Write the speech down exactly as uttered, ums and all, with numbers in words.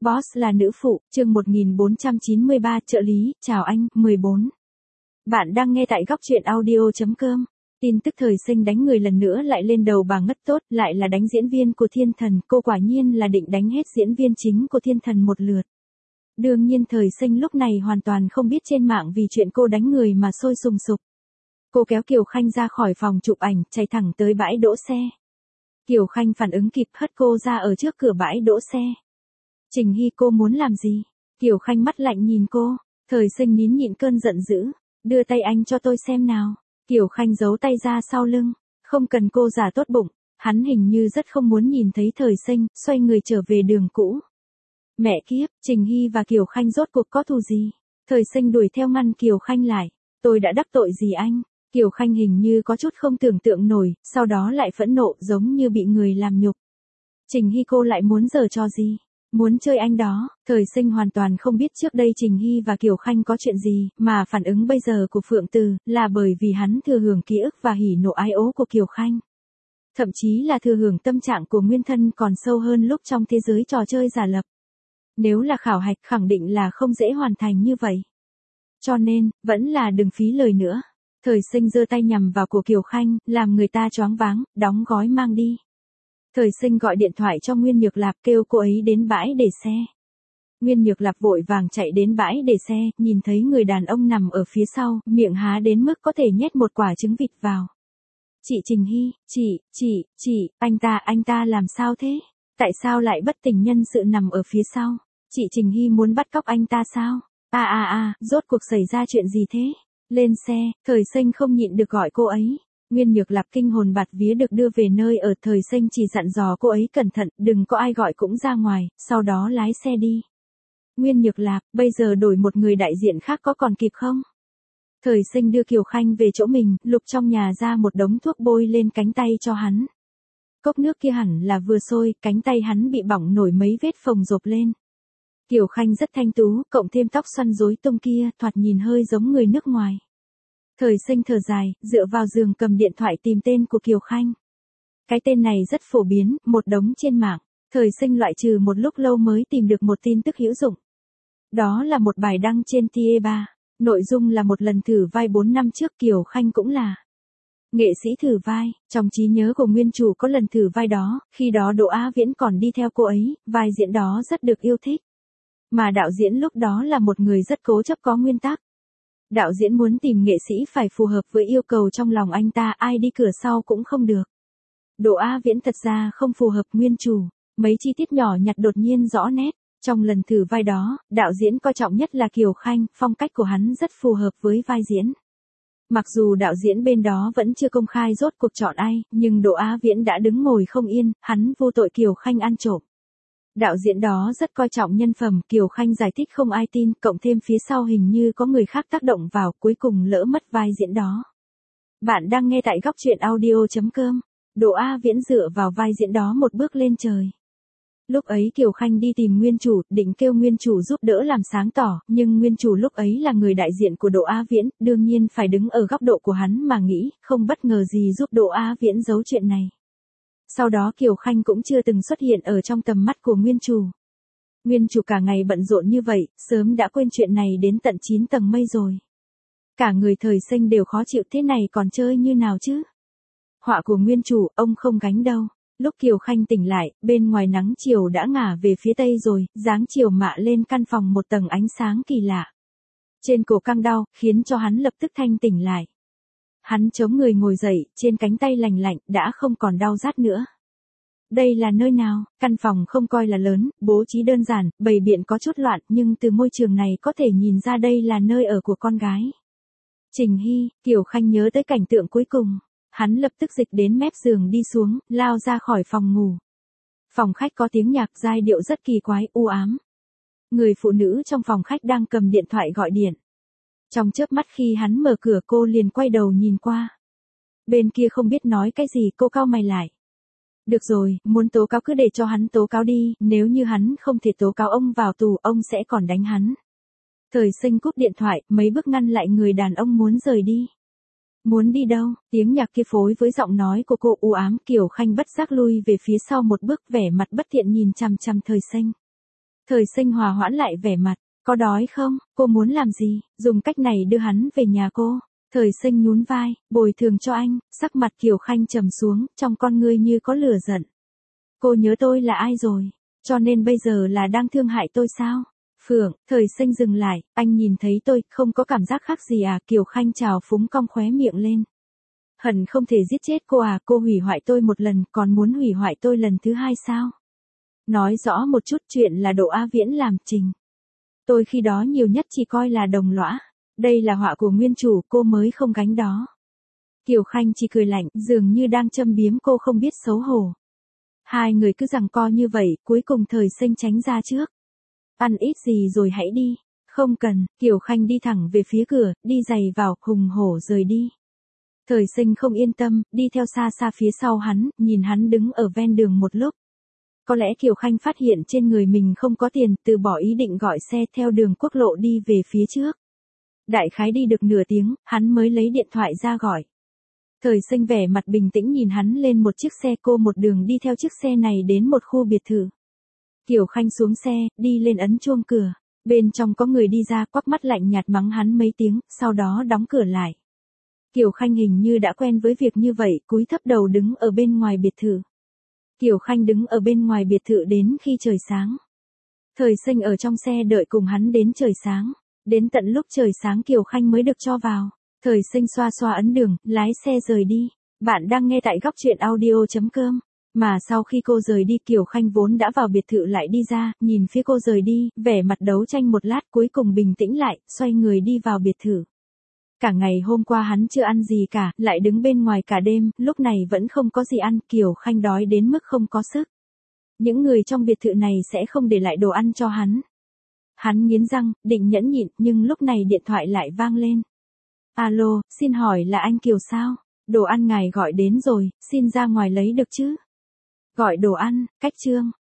Boss là nữ phụ, chương một nghìn bốn trăm chín mươi ba, trợ lý, chào anh, mười bốn. Bạn đang nghe tại góc truyện audio chấm com. Tin tức thời sinh đánh người lần nữa lại lên đầu bà ngất tốt, lại là đánh diễn viên của Thiên Thần, cô quả nhiên là định đánh hết diễn viên chính của Thiên Thần một lượt. Đương nhiên thời sinh lúc này hoàn toàn không biết trên mạng vì chuyện cô đánh người mà sôi sùng sục. Cô kéo Kiều Khanh ra khỏi phòng chụp ảnh, chạy thẳng tới bãi đỗ xe. Kiều Khanh phản ứng kịp hất cô ra ở trước cửa bãi đỗ xe. Trình Hy, cô muốn làm gì? Kiều Khanh mắt lạnh nhìn cô, thời sinh nín nhịn cơn giận dữ, đưa tay anh cho tôi xem nào. Kiều Khanh giấu tay ra sau lưng, không cần cô giả tốt bụng, hắn hình như rất không muốn nhìn thấy thời sinh, xoay người trở về đường cũ. Mẹ kiếp, Trình Hy và Kiều Khanh rốt cuộc có thù gì? Thời sinh đuổi theo ngăn Kiều Khanh lại, tôi đã đắc tội gì anh? Kiều Khanh hình như có chút không tưởng tượng nổi, sau đó lại phẫn nộ giống như bị người làm nhục. Trình Hy, cô lại muốn giở trò gì? Muốn chơi anh đó, thời sinh hoàn toàn không biết trước đây Trình Hy và Kiều Khanh có chuyện gì, mà phản ứng bây giờ của Phượng Từ, là bởi vì hắn thừa hưởng ký ức và hỉ nộ ái ố của Kiều Khanh. Thậm chí là thừa hưởng tâm trạng của nguyên thân còn sâu hơn lúc trong thế giới trò chơi giả lập. Nếu là khảo hạch khẳng định là không dễ hoàn thành như vậy. Cho nên, vẫn là đừng phí lời nữa. Thời sinh giơ tay nhằm vào cổ Kiều Khanh, làm người ta choáng váng, đóng gói mang đi. Thời sinh gọi điện thoại cho Nguyên Nhược Lạp kêu cô ấy đến bãi để xe. Nguyên Nhược Lạp vội vàng chạy đến bãi để xe, nhìn thấy người đàn ông nằm ở phía sau, miệng há đến mức có thể nhét một quả trứng vịt vào. Chị Trình Hy, chị, chị, chị, anh ta, anh ta làm sao thế? Tại sao lại bất tỉnh nhân sự nằm ở phía sau? Chị Trình Hy muốn bắt cóc anh ta sao? À à à, rốt cuộc xảy ra chuyện gì thế? Lên xe, thời sinh không nhịn được gọi cô ấy. Nguyên Nhược Lạp kinh hồn bạt vía được đưa về nơi ở, thời sinh chỉ dặn dò cô ấy cẩn thận, đừng có ai gọi cũng ra ngoài, sau đó lái xe đi. Nguyên Nhược Lạp, bây giờ đổi một người đại diện khác có còn kịp không? Thời sinh đưa Kiều Khanh về chỗ mình, lục trong nhà ra một đống thuốc bôi lên cánh tay cho hắn. Cốc nước kia hẳn là vừa sôi, cánh tay hắn bị bỏng nổi mấy vết phồng rộp lên. Kiều Khanh rất thanh tú, cộng thêm tóc xoăn rối tung kia, thoạt nhìn hơi giống người nước ngoài. Thời sinh thở dài, dựa vào giường cầm điện thoại tìm tên của Kiều Khanh. Cái tên này rất phổ biến, một đống trên mạng. Thời sinh loại trừ một lúc lâu mới tìm được một tin tức hữu dụng. Đó là một bài đăng trên T E ba. Nội dung là một lần thử vai bốn năm trước Kiều Khanh cũng là nghệ sĩ thử vai. Trong trí nhớ của nguyên chủ có lần thử vai đó, khi đó Đỗ Á Viễn còn đi theo cô ấy, vai diễn đó rất được yêu thích. Mà đạo diễn lúc đó là một người rất cố chấp có nguyên tắc. Đạo diễn muốn tìm nghệ sĩ phải phù hợp với yêu cầu trong lòng anh ta, ai đi cửa sau cũng không được. Đỗ Á Viễn thật ra không phù hợp nguyên chủ, mấy chi tiết nhỏ nhặt đột nhiên rõ nét. Trong lần thử vai đó, đạo diễn coi trọng nhất là Kiều Khanh, phong cách của hắn rất phù hợp với vai diễn. Mặc dù đạo diễn bên đó vẫn chưa công khai rốt cuộc chọn ai, nhưng Đỗ Á Viễn đã đứng ngồi không yên, hắn vô tội Kiều Khanh ăn trộm. Đạo diễn đó rất coi trọng nhân phẩm, Kiều Khanh giải thích không ai tin, cộng thêm phía sau hình như có người khác tác động vào, cuối cùng lỡ mất vai diễn đó. Bạn đang nghe tại góc truyện audio chấm com. Đỗ Á Viễn dựa vào vai diễn đó một bước lên trời. Lúc ấy Kiều Khanh đi tìm nguyên chủ, định kêu nguyên chủ giúp đỡ làm sáng tỏ, nhưng nguyên chủ lúc ấy là người đại diện của Đỗ Á Viễn, đương nhiên phải đứng ở góc độ của hắn mà nghĩ, không bất ngờ gì giúp Đỗ Á Viễn giấu chuyện này. Sau đó Kiều Khanh cũng chưa từng xuất hiện ở trong tầm mắt của nguyên chủ. Nguyên chủ cả ngày bận rộn như vậy, sớm đã quên chuyện này đến tận chín tầng mây rồi. Cả người thời sinh đều khó chịu, thế này còn chơi như nào chứ? Họa của nguyên chủ, ông không gánh đâu. Lúc Kiều Khanh tỉnh lại, bên ngoài nắng chiều đã ngả về phía tây rồi, dáng chiều mạ lên căn phòng một tầng ánh sáng kỳ lạ. Trên cổ căng đau, khiến cho hắn lập tức thanh tỉnh lại. Hắn chống người ngồi dậy, trên cánh tay lành lạnh, đã không còn đau rát nữa. Đây là nơi nào? Căn phòng không coi là lớn, bố trí đơn giản, bày biện có chút loạn, nhưng từ môi trường này có thể nhìn ra đây là nơi ở của con gái. Trình Hy, Kiều Khanh nhớ tới cảnh tượng cuối cùng. Hắn lập tức dịch đến mép giường đi xuống, lao ra khỏi phòng ngủ. Phòng khách có tiếng nhạc, giai điệu rất kỳ quái, u ám. Người phụ nữ trong phòng khách đang cầm điện thoại gọi điện. Trong chớp mắt khi hắn mở cửa cô liền quay đầu nhìn qua. Bên kia không biết nói cái gì, cô cau mày lại. Được rồi, muốn tố cáo cứ để cho hắn tố cáo đi, nếu như hắn không thể tố cáo ông vào tù, ông sẽ còn đánh hắn. Thời sinh cúp điện thoại, mấy bước ngăn lại người đàn ông muốn rời đi. Muốn đi đâu? Tiếng nhạc kia phối với giọng nói của cô u ám, Kiều Khanh bất giác lui về phía sau một bước, vẻ mặt bất thiện nhìn chằm chằm thời sinh. Thời Sinh hòa hoãn lại vẻ mặt, có đói không, cô muốn làm gì, dùng cách này đưa hắn về nhà cô. Thời Sinh nhún vai, bồi thường cho anh, sắc mặt Kiều Khanh trầm xuống, trong con ngươi như có lửa giận. Cô nhớ tôi là ai rồi, cho nên bây giờ là đang thương hại tôi sao? Phượng, Thời Sinh dừng lại, anh nhìn thấy tôi, không có cảm giác khác gì à? Kiều Khanh trào phúng cong khóe miệng lên. Hận không thể giết chết cô à, cô hủy hoại tôi một lần, còn muốn hủy hoại tôi lần thứ hai sao? Nói rõ một chút, chuyện là Đỗ A Viễn làm, Trình. Tôi khi đó nhiều nhất chỉ coi là đồng lõa. Đây là họa của nguyên chủ, cô mới không gánh đó. Kiều Khanh chỉ cười lạnh, dường như đang châm biếm cô không biết xấu hổ. Hai người cứ giằng co như vậy, cuối cùng Thời Sinh tránh ra trước. Ăn ít gì rồi hãy đi. Không cần, Kiều Khanh đi thẳng về phía cửa, đi giày vào, hùng hổ rời đi. Thời Sinh không yên tâm, đi theo xa xa phía sau hắn, nhìn hắn đứng ở ven đường một lúc. Có lẽ Kiều Khanh phát hiện trên người mình không có tiền, từ bỏ ý định gọi xe theo đường quốc lộ đi về phía trước. Đại khái đi được nửa tiếng, hắn mới lấy điện thoại ra gọi. Thời Sinh vẻ mặt bình tĩnh nhìn hắn lên một chiếc xe, cô một đường đi theo chiếc xe này đến một khu biệt thự. Kiều Khanh xuống xe, đi lên ấn chuông cửa. Bên trong có người đi ra, quắc mắt lạnh nhạt mắng hắn mấy tiếng, sau đó đóng cửa lại. Kiều Khanh hình như đã quen với việc như vậy, cúi thấp đầu đứng ở bên ngoài biệt thự. Kiều Khanh đứng ở bên ngoài biệt thự đến khi trời sáng. Thời Sinh ở trong xe đợi cùng hắn đến trời sáng. Đến tận lúc trời sáng Kiều Khanh mới được cho vào. Thời Sinh xoa xoa ấn đường, lái xe rời đi. Bạn đang nghe tại góc truyện audio chấm com. Mà sau khi cô rời đi, Kiều Khanh vốn đã vào biệt thự lại đi ra, nhìn phía cô rời đi, vẻ mặt đấu tranh một lát, cuối cùng bình tĩnh lại, xoay người đi vào biệt thự. Cả ngày hôm qua hắn chưa ăn gì cả, lại đứng bên ngoài cả đêm, lúc này vẫn không có gì ăn, Kiều Khanh đói đến mức không có sức. Những người trong biệt thự này sẽ không để lại đồ ăn cho hắn. Hắn nghiến răng, định nhẫn nhịn, nhưng lúc này điện thoại lại vang lên. Alo, xin hỏi là anh Kiều sao? Đồ ăn ngài gọi đến rồi, xin ra ngoài lấy được chứ? Gọi đồ ăn, cách Trương.